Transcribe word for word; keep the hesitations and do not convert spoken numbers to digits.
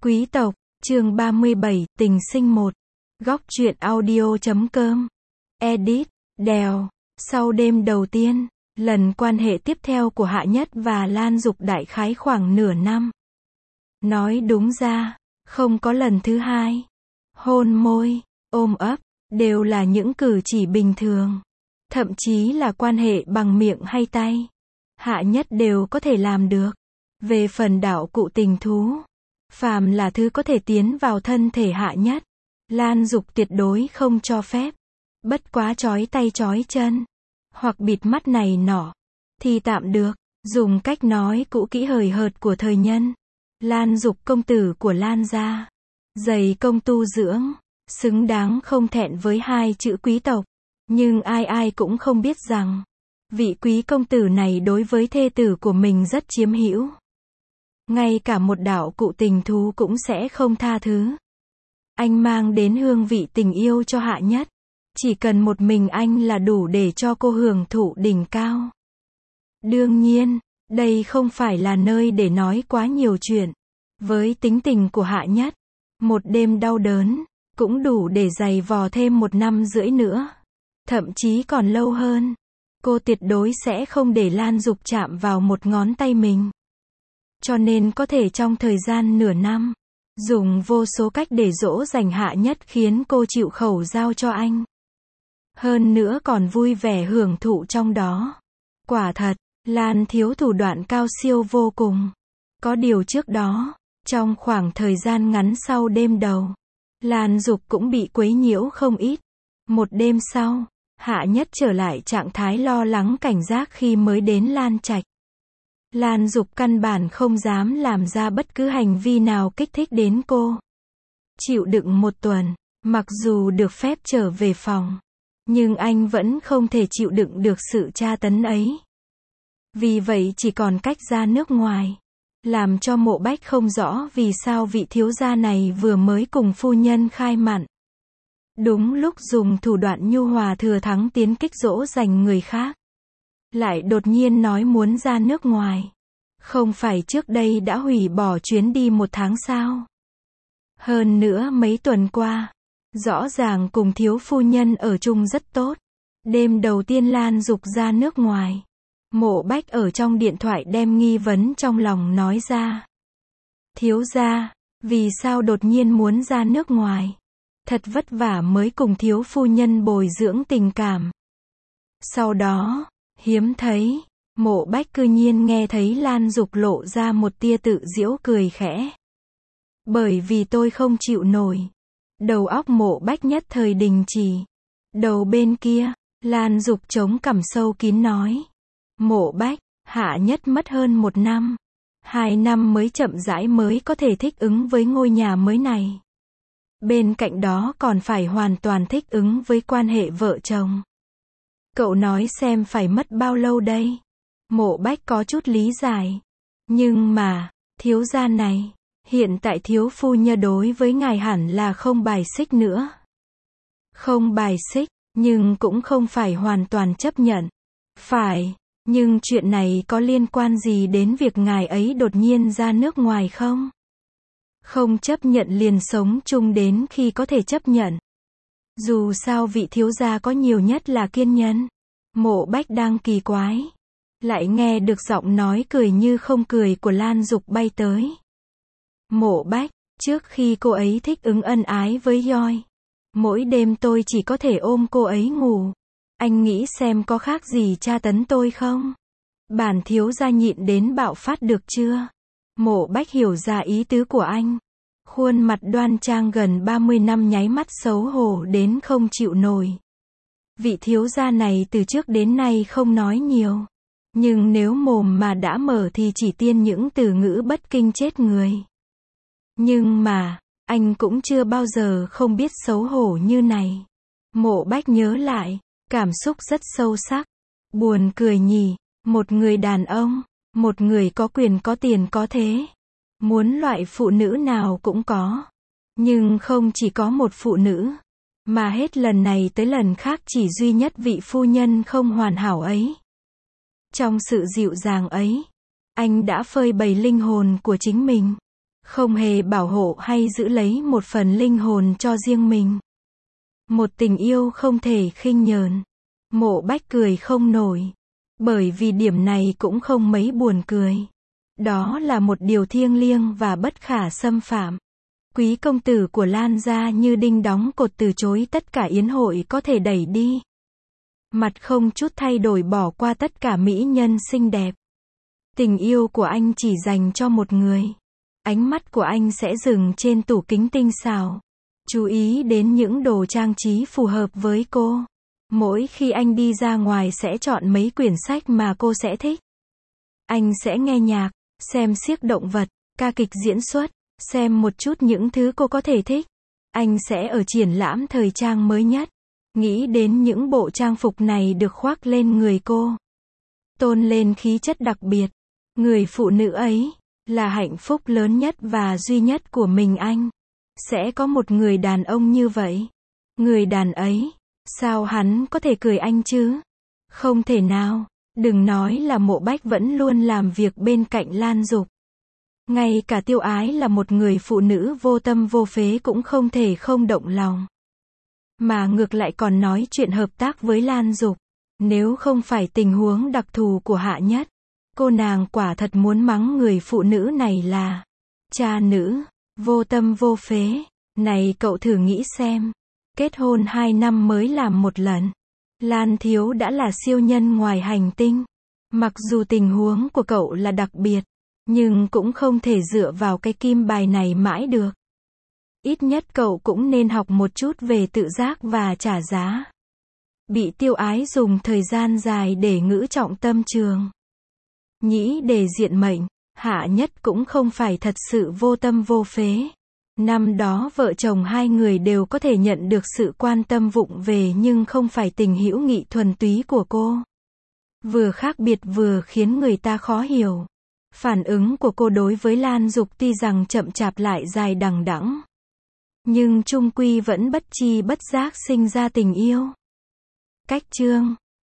Quý tộc, chương ba mươi bảy, tình sinh một. Góc truyện audio chấm com. Edit, Đèo. Sau đêm đầu tiên, lần quan hệ tiếp theo của Hạ Nhất và Lan Dục đại khái khoảng nửa năm. Nói đúng ra, không có lần thứ hai. Hôn môi, ôm ấp, đều là những cử chỉ bình thường. Thậm chí là quan hệ bằng miệng hay tay. Hạ Nhất đều có thể làm được. Về phần đạo cụ tình thú, phàm là thứ có thể tiến vào thân thể Hạ Nhất, Lan Dục tuyệt đối không cho phép. Bất quá chói tay chói chân, hoặc bịt mắt này nọ, thì tạm được. Dùng cách nói cũ kỹ hời hợt của thời nhân, Lan Dục công tử của Lan gia, dày công tu dưỡng, xứng đáng không thẹn với hai chữ quý tộc. Nhưng ai ai cũng không biết rằng, vị quý công tử này đối với thê tử của mình rất chiếm hữu. Ngay cả một đạo cụ tình thú cũng sẽ không tha thứ. Anh mang đến hương vị tình yêu cho Hạ Nhất. Chỉ cần một mình anh là đủ để cho cô hưởng thụ đỉnh cao. Đương nhiên, đây không phải là nơi để nói quá nhiều chuyện. Với tính tình của Hạ Nhất, một đêm đau đớn, cũng đủ để giày vò thêm một năm rưỡi nữa. Thậm chí còn lâu hơn. Cô tuyệt đối sẽ không để Lan Dục chạm vào một ngón tay mình. Cho nên có thể trong thời gian nửa năm, dùng vô số cách để dỗ dành Hạ Nhất khiến cô chịu khẩu giao cho anh. Hơn nữa còn vui vẻ hưởng thụ trong đó. Quả thật, Lan thiếu thủ đoạn cao siêu vô cùng. Có điều trước đó, trong khoảng thời gian ngắn sau đêm đầu, Lan Dục cũng bị quấy nhiễu không ít. Một đêm sau, Hạ Nhất trở lại trạng thái lo lắng cảnh giác khi mới đến Lan Trạch. Lan Dục căn bản không dám làm ra bất cứ hành vi nào kích thích đến cô. Chịu đựng một tuần, mặc dù được phép trở về phòng, nhưng anh vẫn không thể chịu đựng được sự tra tấn ấy. Vì vậy chỉ còn cách ra nước ngoài. Làm cho Mộ Bách không rõ vì sao vị thiếu gia này vừa mới cùng phu nhân khai mặn. Đúng lúc dùng thủ đoạn nhu hòa thừa thắng tiến kích dỗ dành người khác, lại đột nhiên nói muốn ra nước ngoài. Không phải trước đây đã hủy bỏ chuyến đi một tháng sao? Hơn nữa mấy tuần qua, rõ ràng cùng thiếu phu nhân ở chung rất tốt. Đêm đầu tiên Lan Dục ra nước ngoài, Mộ Bách ở trong điện thoại đem nghi vấn trong lòng nói ra. Thiếu gia, vì sao đột nhiên muốn ra nước ngoài? Thật vất vả mới cùng thiếu phu nhân bồi dưỡng tình cảm. Sau đó, hiếm thấy, Mộ Bách cư nhiên nghe thấy Lan Dục lộ ra một tia tự giễu cười khẽ. Bởi vì tôi không chịu nổi. Đầu óc Mộ Bách nhất thời đình chỉ. Đầu bên kia, Lan Dục chống cằm sâu kín nói. Mộ Bách, Hạ Nhất mất hơn một năm. Hai năm mới chậm rãi mới có thể thích ứng với ngôi nhà mới này. Bên cạnh đó còn phải hoàn toàn thích ứng với quan hệ vợ chồng. Cậu nói xem phải mất bao lâu đây? Mộ Bách có chút lý giải. Nhưng mà, thiếu gia này, hiện tại thiếu phu nhân đối với ngài hẳn là không bài xích nữa. Không bài xích, nhưng cũng không phải hoàn toàn chấp nhận. Phải, nhưng chuyện này có liên quan gì đến việc ngài ấy đột nhiên ra nước ngoài không? Không chấp nhận liền sống chung đến khi có thể chấp nhận. Dù sao vị thiếu gia có nhiều nhất là kiên nhẫn. Mộ Bách đang kỳ quái, lại nghe được giọng nói cười như không cười của Lan Dục bay tới. Mộ Bách, trước khi cô ấy thích ứng ân ái với Yoi, mỗi đêm tôi chỉ có thể ôm cô ấy ngủ. Anh nghĩ xem có khác gì tra tấn tôi không? Bản thiếu gia nhịn đến bạo phát được chưa? Mộ Bách hiểu ra ý tứ của anh. Khuôn mặt đoan trang gần ba mươi năm nháy mắt xấu hổ đến không chịu nổi. Vị thiếu gia này từ trước đến nay không nói nhiều. Nhưng nếu mồm mà đã mở thì chỉ tiên những từ ngữ bất kinh chết người. Nhưng mà, anh cũng chưa bao giờ không biết xấu hổ như này. Mộ Bách nhớ lại, cảm xúc rất sâu sắc. Buồn cười nhỉ, một người đàn ông, một người có quyền có tiền có thế. Muốn loại phụ nữ nào cũng có. Nhưng không chỉ có một phụ nữ. Mà hết lần này tới lần khác chỉ duy nhất vị phu nhân không hoàn hảo ấy. Trong sự dịu dàng ấy, anh đã phơi bày linh hồn của chính mình. không hề bảo hộ hay giữ lấy một phần linh hồn cho riêng mình. Một tình yêu không thể khinh nhờn. Mộ Bách cười không nổi. Bởi vì điểm này cũng không mấy buồn cười. Đó là một điều thiêng liêng và bất khả xâm phạm. Quý công tử của Lan gia như đinh đóng cột từ chối tất cả yến hội có thể đẩy đi. Mặt không chút thay đổi bỏ qua tất cả mỹ nhân xinh đẹp. Tình yêu của anh chỉ dành cho một người. Ánh mắt của anh sẽ dừng trên tủ kính tinh xảo. Chú ý đến những đồ trang trí phù hợp với cô. Mỗi khi anh đi ra ngoài sẽ chọn mấy quyển sách mà cô sẽ thích. Anh sẽ nghe nhạc, xem xiếc động vật, ca kịch diễn xuất, xem một chút những thứ cô có thể thích. Anh sẽ ở triển lãm thời trang mới nhất. Nghĩ đến những bộ trang phục này được khoác lên người cô. Tôn lên khí chất đặc biệt. Người phụ nữ ấy là hạnh phúc lớn nhất và duy nhất của mình anh. Sẽ có một người đàn ông như vậy. Người đàn ấy, sao hắn có thể cười anh chứ? Không thể nào. Đừng nói là Mộ Bách vẫn luôn làm việc bên cạnh Lan Dục. Ngay cả Tiêu Ái là một người phụ nữ vô tâm vô phế cũng không thể không động lòng. Mà ngược lại còn nói chuyện hợp tác với Lan Dục. Nếu không phải tình huống đặc thù của Hạ Nhất, cô nàng quả thật muốn mắng người phụ nữ này là cha nữ, vô tâm vô phế. Này cậu thử nghĩ xem. Kết hôn hai năm mới làm một lần. Lan Thiếu đã là siêu nhân ngoài hành tinh. Mặc dù tình huống của cậu là đặc biệt, nhưng cũng không thể dựa vào cái kim bài này mãi được. Ít nhất cậu cũng nên học một chút về tự giác và trả giá. Bị Tiêu Ái dùng thời gian dài để ngữ trọng tâm trường. Nhĩ để diện mệnh, Hạ Nhất cũng không phải thật sự vô tâm vô phế. Năm đó vợ chồng hai người đều có thể nhận được sự quan tâm vụng về nhưng không phải tình hữu nghị thuần túy của cô. Vừa khác biệt vừa khiến người ta khó hiểu. Phản ứng của cô đối với Lan Dục tuy rằng chậm chạp lại dài đằng đẵng, nhưng chung quy vẫn bất chi bất giác sinh ra tình yêu. Cách chương